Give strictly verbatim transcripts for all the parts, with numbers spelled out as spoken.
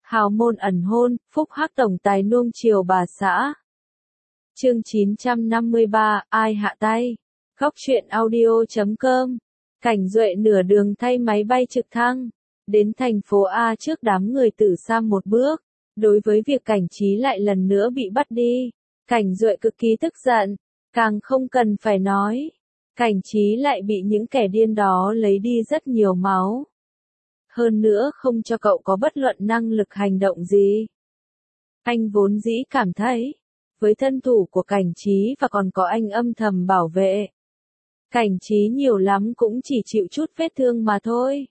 Hào môn ẩn hôn, phúc hắc tổng tài nuông chiều bà xã. Chương chín trăm năm mươi ba, ai hạ tay? Góc truyện audio chấm com. Cảnh Duệ nửa đường thay máy bay trực thăng, đến thành phố A trước đám người Tử Sam một bước. Đối với việc Cảnh Trí lại lần nữa bị bắt đi, Cảnh Duệ cực kỳ tức giận, càng không cần phải nói. Cảnh Trí lại bị những kẻ điên đó lấy đi rất nhiều máu. Hơn nữa không cho cậu có bất luận năng lực hành động gì. Anh vốn dĩ cảm thấy, với thân thủ của Cảnh Trí và còn có anh âm thầm bảo vệ, Cảnh Trí nhiều lắm cũng chỉ chịu chút vết thương mà thôi.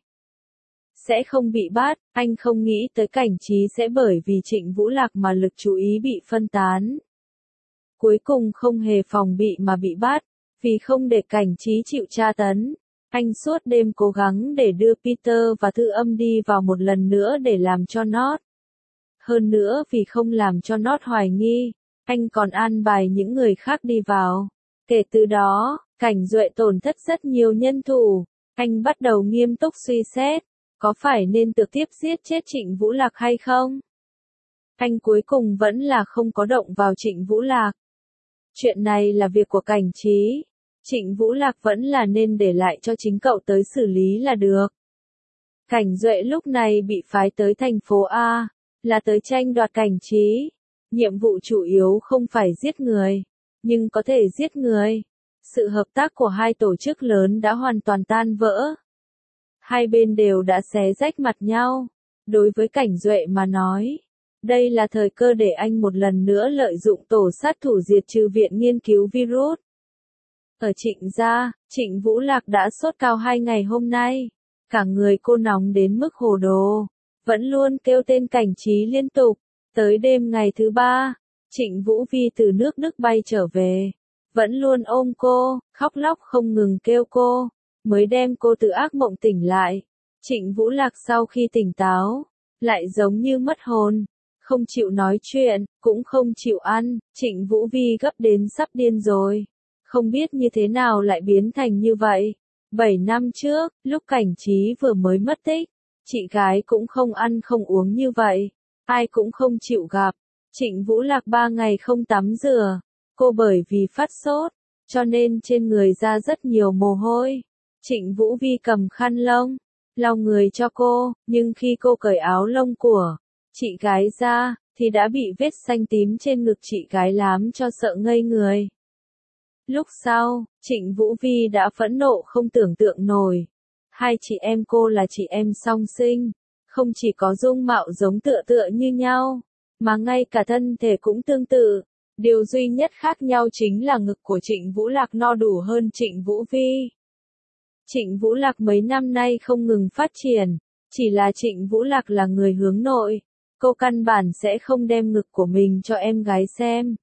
Sẽ không bị bắt, anh không nghĩ tới Cảnh Trí sẽ bởi vì Trịnh Vũ Lạc mà lực chú ý bị phân tán. Cuối cùng không hề phòng bị mà bị bắt, vì không để Cảnh Trí chịu tra tấn. Anh suốt đêm cố gắng để đưa Peter và Thư Âm đi vào một lần nữa để làm cho Nót. Hơn nữa vì không làm cho Nót hoài nghi, anh còn an bài những người khác đi vào. Kể từ đó, Cảnh Duệ tổn thất rất nhiều nhân thủ. Anh bắt đầu nghiêm túc suy xét, có phải nên trực tiếp giết chết Trịnh Vũ Lạc hay không? Anh cuối cùng vẫn là không có động vào Trịnh Vũ Lạc. Chuyện này là việc của Cảnh Trí. Trịnh Vũ Lạc vẫn là nên để lại cho chính cậu tới xử lý là được. Cảnh Duệ lúc này bị phái tới thành phố A, là tới tranh đoạt Cảnh Trí. Nhiệm vụ chủ yếu không phải giết người, nhưng có thể giết người. Sự hợp tác của hai tổ chức lớn đã hoàn toàn tan vỡ. Hai bên đều đã xé rách mặt nhau. Đối với Cảnh Duệ mà nói, đây là thời cơ để anh một lần nữa lợi dụng tổ sát thủ diệt trừ viện nghiên cứu virus. Ở Trịnh gia, Trịnh Vũ Lạc đã sốt cao hai ngày hôm nay. Cả người cô nóng đến mức hồ đồ, vẫn luôn kêu tên Cảnh Trí liên tục. Tới đêm ngày thứ ba, Trịnh Vũ Vi từ nước Đức bay trở về, vẫn luôn ôm cô, khóc lóc không ngừng kêu cô, mới đem cô từ ác mộng tỉnh lại. Trịnh Vũ Lạc sau khi tỉnh táo, lại giống như mất hồn, không chịu nói chuyện, cũng không chịu ăn. Trịnh Vũ Vi gấp đến sắp điên rồi. Không biết như thế nào lại biến thành như vậy. Bảy năm trước, lúc Cảnh Trí vừa mới mất tích, chị gái cũng không ăn không uống như vậy. Ai cũng không chịu gặp. Trịnh Vũ Lạc ba ngày không tắm rửa. Cô bởi vì phát sốt, cho nên trên người ra rất nhiều mồ hôi. Trịnh Vũ Vi cầm khăn lông, lau người cho cô, nhưng khi cô cởi áo lông của chị gái ra, thì đã bị vết xanh tím trên ngực chị gái làm cho sợ ngây người. Lúc sau, Trịnh Vũ Vi đã phẫn nộ không tưởng tượng nổi. Hai chị em cô là chị em song sinh, không chỉ có dung mạo giống tựa tựa như nhau, mà ngay cả thân thể cũng tương tự. Điều duy nhất khác nhau chính là ngực của Trịnh Vũ Lạc no đủ hơn Trịnh Vũ Vi. Trịnh Vũ Lạc mấy năm nay không ngừng phát triển, chỉ là Trịnh Vũ Lạc là người hướng nội. Cô căn bản sẽ không đem ngực của mình cho em gái xem.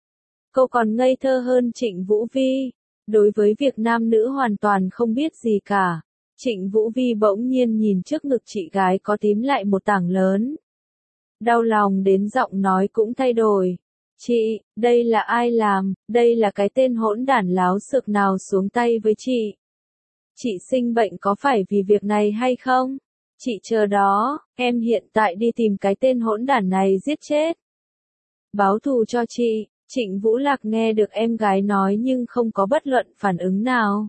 Cô còn ngây thơ hơn Trịnh Vũ Vi. Đối với việc nam nữ hoàn toàn không biết gì cả. Trịnh Vũ Vi bỗng nhiên nhìn trước ngực chị gái có tím lại một tảng lớn. Đau lòng đến giọng nói cũng thay đổi. Chị, đây là ai làm, đây là cái tên hỗn đản láo xược nào xuống tay với chị. Chị sinh bệnh có phải vì việc này hay không? Chị chờ đó, em hiện tại đi tìm cái tên hỗn đản này giết chết. Báo thù cho chị. Trịnh Vũ Lạc nghe được em gái nói nhưng không có bất luận phản ứng nào.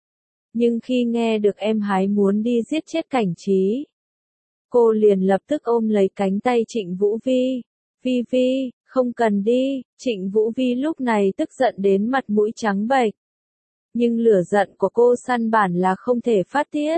Nhưng khi nghe được em hái muốn đi giết chết Cảnh Trí, cô liền lập tức ôm lấy cánh tay Trịnh Vũ Vi. Vi Vi, không cần đi. Trịnh Vũ Vi lúc này tức giận đến mặt mũi trắng bệch. Nhưng lửa giận của cô căn bản là không thể phát tiết.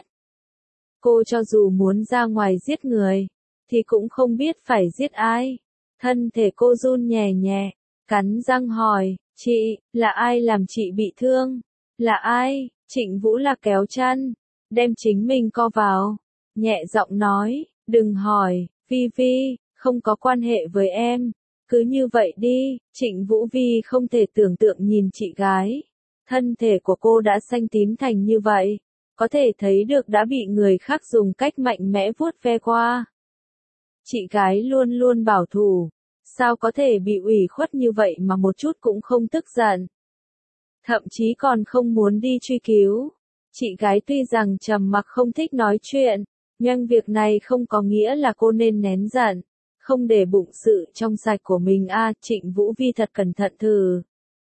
Cô cho dù muốn ra ngoài giết người, thì cũng không biết phải giết ai. Thân thể cô run nhẹ nhẹ, cắn răng hỏi, chị, là ai làm chị bị thương? Là ai? Trịnh Vũ Lạc kéo chăn, đem chính mình co vào, nhẹ giọng nói, đừng hỏi, Vi Vi, không có quan hệ với em, cứ như vậy đi. Trịnh Vũ Vi không thể tưởng tượng nhìn chị gái, thân thể của cô đã xanh tím thành như vậy, có thể thấy được đã bị người khác dùng cách mạnh mẽ vuốt ve qua. Chị gái luôn luôn bảo thủ, sao có thể bị ủy khuất như vậy mà một chút cũng không tức giận. Thậm chí còn không muốn đi truy cứu. Chị gái tuy rằng trầm mặc không thích nói chuyện, nhưng việc này không có nghĩa là cô nên nén giận. không để bụng sự trong sạch của mình a. Trịnh Vũ Vi thật cẩn thận thử.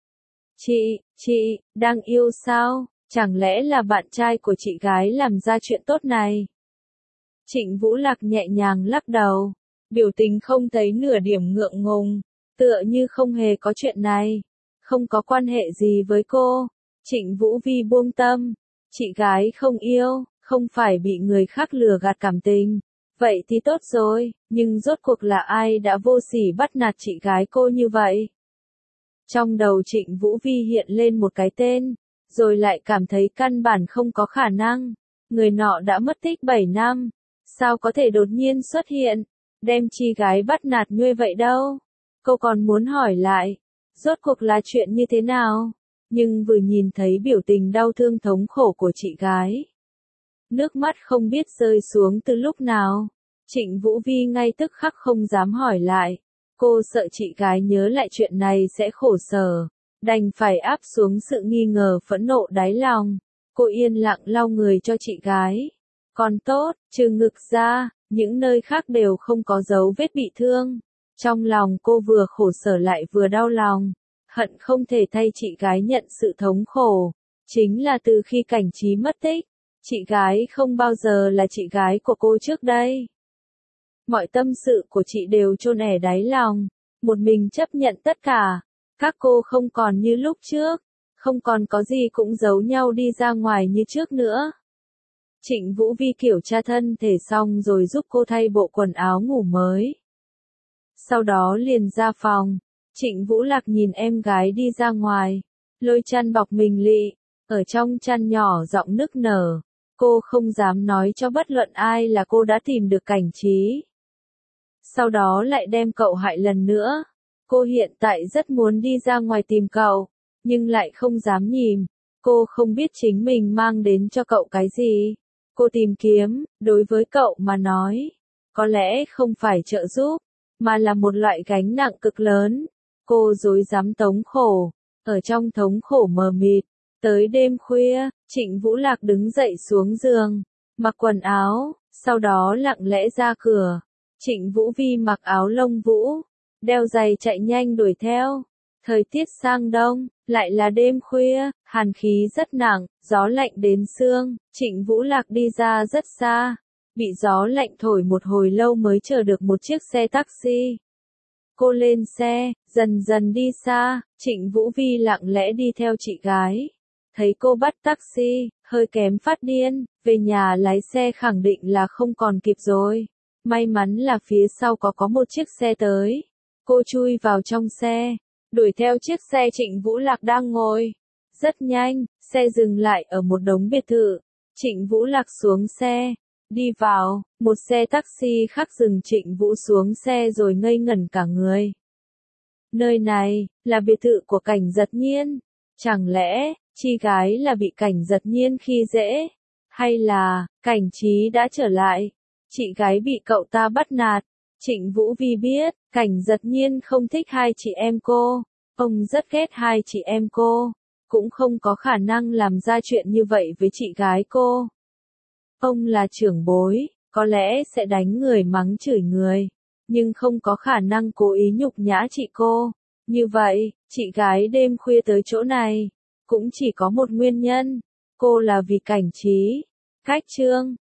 Chị, chị, đang yêu sao? Chẳng lẽ là bạn trai của chị gái làm ra chuyện tốt này? Trịnh Vũ Lạc nhẹ nhàng lắc đầu, biểu tình không thấy nửa điểm ngượng ngùng, tựa như không hề có chuyện này, không có quan hệ gì với cô. Trịnh Vũ Vi buông tâm, chị gái không yêu, không phải bị người khác lừa gạt cảm tình. Vậy thì tốt rồi, nhưng rốt cuộc là ai đã vô sỉ bắt nạt chị gái cô như vậy? Trong đầu Trịnh Vũ Vi hiện lên một cái tên, rồi lại cảm thấy căn bản không có khả năng. Người nọ đã mất tích bảy năm, sao có thể đột nhiên xuất hiện, đem chi gái bắt nạt như vậy đâu? Cô còn muốn hỏi lại, rốt cuộc là chuyện như thế nào? Nhưng vừa nhìn thấy biểu tình đau thương thống khổ của chị gái, nước mắt không biết rơi xuống từ lúc nào. Trịnh Vũ Vi ngay tức khắc không dám hỏi lại. Cô sợ chị gái nhớ lại chuyện này sẽ khổ sở, đành phải áp xuống sự nghi ngờ phẫn nộ đáy lòng. Cô yên lặng lau người cho chị gái. Còn tốt, trừ ngực ra, những nơi khác đều không có dấu vết bị thương. Trong lòng cô vừa khổ sở lại vừa đau lòng, hận không thể thay chị gái nhận sự thống khổ. Chính là từ khi Cảnh Trí mất tích, chị gái không bao giờ là chị gái của cô trước đây. Mọi tâm sự của chị đều chôn ẻ đáy lòng, một mình chấp nhận tất cả. Các cô không còn như lúc trước, không còn có gì cũng giấu nhau đi ra ngoài như trước nữa. Trịnh Vũ Vi kiểm tra thân thể xong rồi giúp cô thay bộ quần áo ngủ mới. Sau đó liền ra phòng. Trịnh Vũ Lạc nhìn em gái đi ra ngoài, lôi chăn bọc mình lị, ở trong chăn nhỏ giọng nức nở. Cô không dám nói cho bất luận ai là cô đã tìm được Cảnh Trí. Sau đó lại đem cậu hại lần nữa. Cô hiện tại rất muốn đi ra ngoài tìm cậu, nhưng lại không dám nhìn. Cô không biết chính mình mang đến cho cậu cái gì. Cô tìm kiếm, đối với cậu mà nói, có lẽ không phải trợ giúp, mà là một loại gánh nặng cực lớn. Cô rối rắm tống khổ, ở trong thống khổ mờ mịt. Tới đêm khuya, Trịnh Vũ Lạc đứng dậy xuống giường, mặc quần áo, sau đó lặng lẽ ra cửa. Trịnh Vũ Vi mặc áo lông vũ, đeo giày chạy nhanh đuổi theo. Thời tiết sang đông, lại là đêm khuya, hàn khí rất nặng, gió lạnh đến xương. Trịnh Vũ Lạc đi ra rất xa, bị gió lạnh thổi một hồi lâu mới chờ được một chiếc xe taxi. Cô lên xe, dần dần đi xa. Trịnh Vũ Vi lặng lẽ đi theo chị gái. Thấy cô bắt taxi, hơi kém phát điên, về nhà lái xe khẳng định là không còn kịp rồi. May mắn là phía sau có có một chiếc xe tới. Cô chui vào trong xe, đuổi theo chiếc xe Trịnh Vũ Lạc đang ngồi. Rất nhanh, xe dừng lại ở một đống biệt thự. Trịnh Vũ Lạc xuống xe, đi vào, một xe taxi khác dừng Trịnh Vũ xuống xe rồi ngây ngẩn cả người. Nơi này, là biệt thự của Cảnh Giật Nhiên. Chẳng lẽ, chi gái là bị Cảnh Giật Nhiên khi dễ? Hay là, Cảnh Trí đã trở lại? Chị gái bị cậu ta bắt nạt. Trịnh Vũ Vi biết, Cảnh Giật Nhiên không thích hai chị em cô. Ông rất ghét hai chị em cô. Cũng không có khả năng làm ra chuyện như vậy với chị gái cô. Ông là trưởng bối, có lẽ sẽ đánh người mắng chửi người. Nhưng không có khả năng cố ý nhục nhã chị cô. Như vậy, chị gái đêm khuya tới chỗ này, cũng chỉ có một nguyên nhân. Cô là vì Cảnh Trí. Cách chương